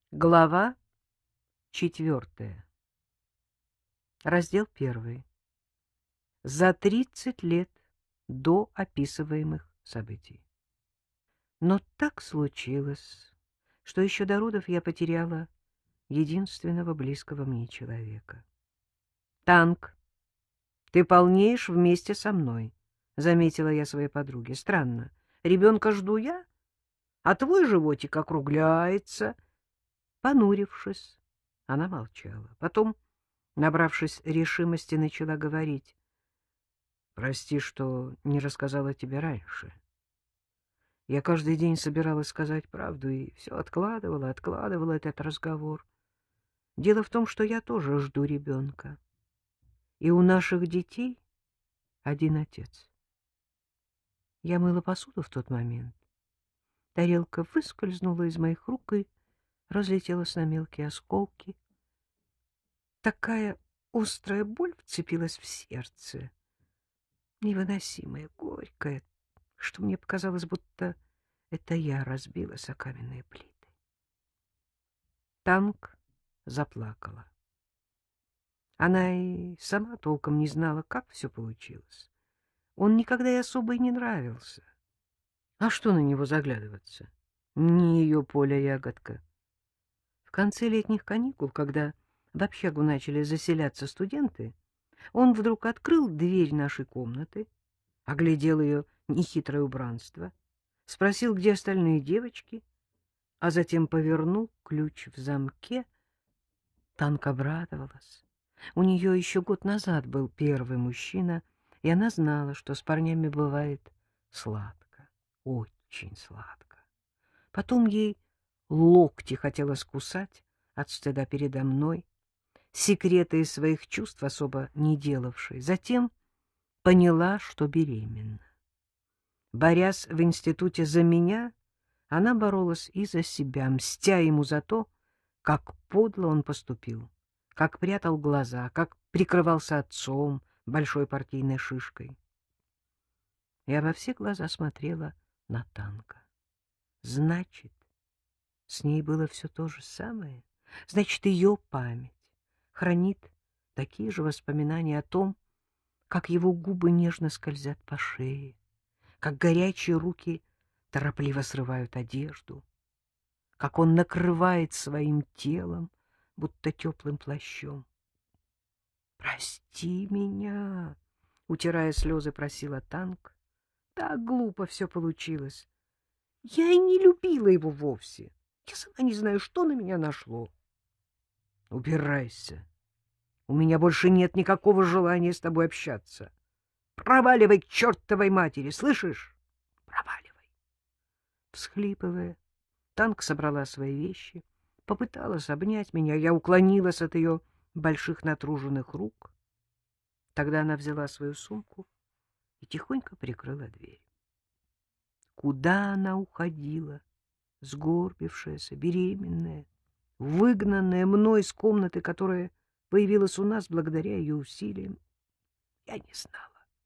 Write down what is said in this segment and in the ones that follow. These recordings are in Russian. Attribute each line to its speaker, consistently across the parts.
Speaker 1: Глава 4. Раздел 1. За 30 лет до описываемых событий. Но так случилось, что еще до родов я потеряла единственного близкого мне человека. «Танк, ты полнеешь вместе со мной», — заметила я своей подруге. «Странно, ребенка жду я, а твой животик округляется». Понурившись, она молчала. Потом, набравшись решимости, начала говорить. «Прости, что не рассказала тебе раньше. Я каждый день собиралась сказать правду и все откладывала этот разговор. Дело в том, что я тоже жду ребенка. И у наших детей один отец». Я мыла посуду в тот момент. Тарелка выскользнула из моих рук и разлетелась на мелкие осколки. Такая острая боль вцепилась в сердце, невыносимая, горькая, что мне показалось, будто это я разбилась о каменные плиты. Танк заплакала. Она и сама толком не знала, как все получилось. Он никогда ей особо и не нравился. А что на него заглядываться? Не ее поле ягодка. В конце летних каникул, когда в общагу начали заселяться студенты, он вдруг открыл дверь нашей комнаты, оглядел ее нехитрое убранство, спросил, где остальные девочки, а затем повернул ключ в замке. Танка обрадовалась. У нее еще год назад был первый мужчина, и она знала, что с парнями бывает сладко, очень сладко. Потом ей локти хотелось кусать от стыда передо мной, секреты из своих чувств особо не делавшей. Затем поняла, что беременна. Борясь в институте за меня, она боролась и за себя, мстя ему за то, как подло он поступил, как прятал глаза, как прикрывался отцом, большой партийной шишкой. Я во все глаза смотрела на Танка. Значит, с ней было все то же самое. Значит, ее память хранит такие же воспоминания о том, как его губы нежно скользят по шее, как горячие руки торопливо срывают одежду, как он накрывает своим телом, будто теплым плащом. «Прости меня!» — утирая слезы, просила Танк. «Так глупо все получилось. Я и не любила его вовсе. Я сама не знаю, что на меня нашло». «Убирайся. У меня больше нет никакого желания с тобой общаться. Проваливай к чертовой матери, слышишь? Проваливай!» Всхлипывая, Танк собрала свои вещи, попыталась обнять меня. Я уклонилась от ее больших натруженных рук. Тогда она взяла свою сумку и тихонько прикрыла дверь. Куда она уходила, сгорбившаяся, беременная, выгнанная мной из комнаты, которая появилась у нас благодаря ее усилиям, я не знала.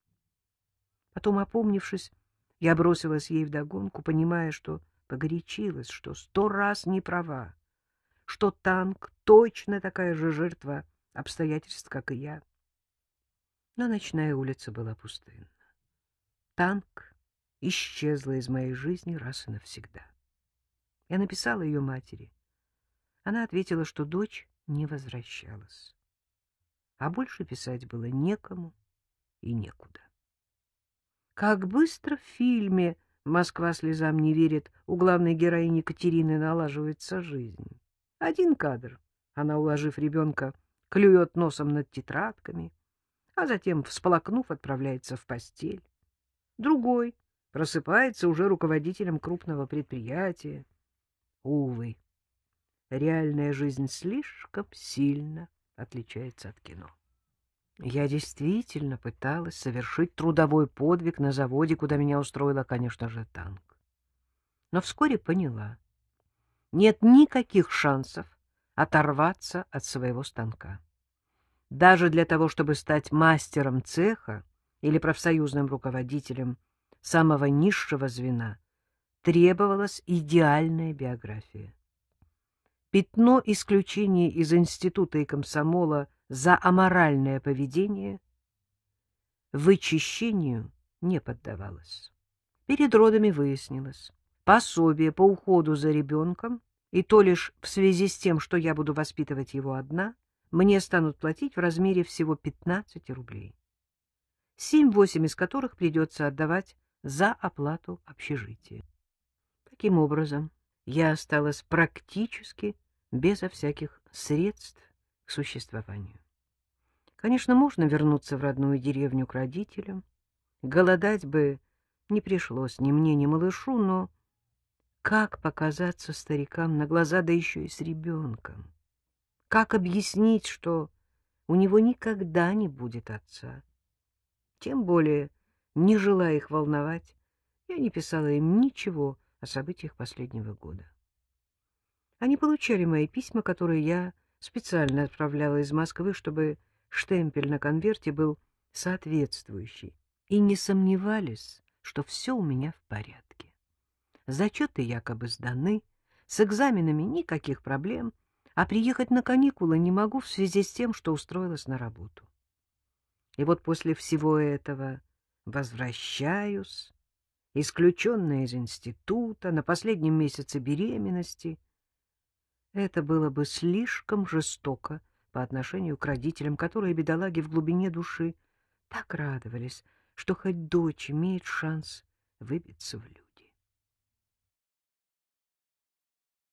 Speaker 1: Потом, опомнившись, я бросилась ей вдогонку, понимая, что погорячилась, что 100 раз не права, что Танк точно такая же жертва обстоятельств, как и я. Но ночная улица была пустынна. Танк исчезла из моей жизни раз и навсегда. Я написала ее матери. Она ответила, что дочь не возвращалась. А больше писать было некому и некуда. Как быстро в фильме «Москва слезам не верит» у главной героини Катерины налаживается жизнь. Один кадр. Она, уложив ребенка, клюет носом над тетрадками, а затем, всполокнув, отправляется в постель. Другой просыпается уже руководителем крупного предприятия. Увы, реальная жизнь слишком сильно отличается от кино. Я действительно пыталась совершить трудовой подвиг на заводе, куда меня устроила, конечно же, Танк. Но вскоре поняла, нет никаких шансов оторваться от своего станка. Даже для того, чтобы стать мастером цеха или профсоюзным руководителем самого низшего звена, требовалась идеальная биография. Пятно исключения из института и комсомола за аморальное поведение вычищению не поддавалось. Перед родами выяснилось, пособие по уходу за ребенком, и то лишь в связи с тем, что я буду воспитывать его одна, мне станут платить в размере всего 15 рублей, 7-8 из которых придется отдавать за оплату общежития. Таким образом, я осталась практически безо всяких средств к существованию. Конечно, можно вернуться в родную деревню к родителям. Голодать бы не пришлось ни мне, ни малышу, но как показаться старикам на глаза, да еще и с ребенком? Как объяснить, что у него никогда не будет отца? Тем более, не желая их волновать, я не писала им ничего о событиях последнего года. Они получали мои письма, которые я специально отправляла из Москвы, чтобы штемпель на конверте был соответствующий, и не сомневались, что все у меня в порядке. Зачеты якобы сданы, с экзаменами никаких проблем, а приехать на каникулы не могу в связи с тем, что устроилась на работу. И вот после всего этого возвращаюсь, исключенная из института, на последнем месяце беременности. Это было бы слишком жестоко по отношению к родителям, которые, бедолаги, в глубине души так радовались, что хоть дочь имеет шанс выбиться в люди.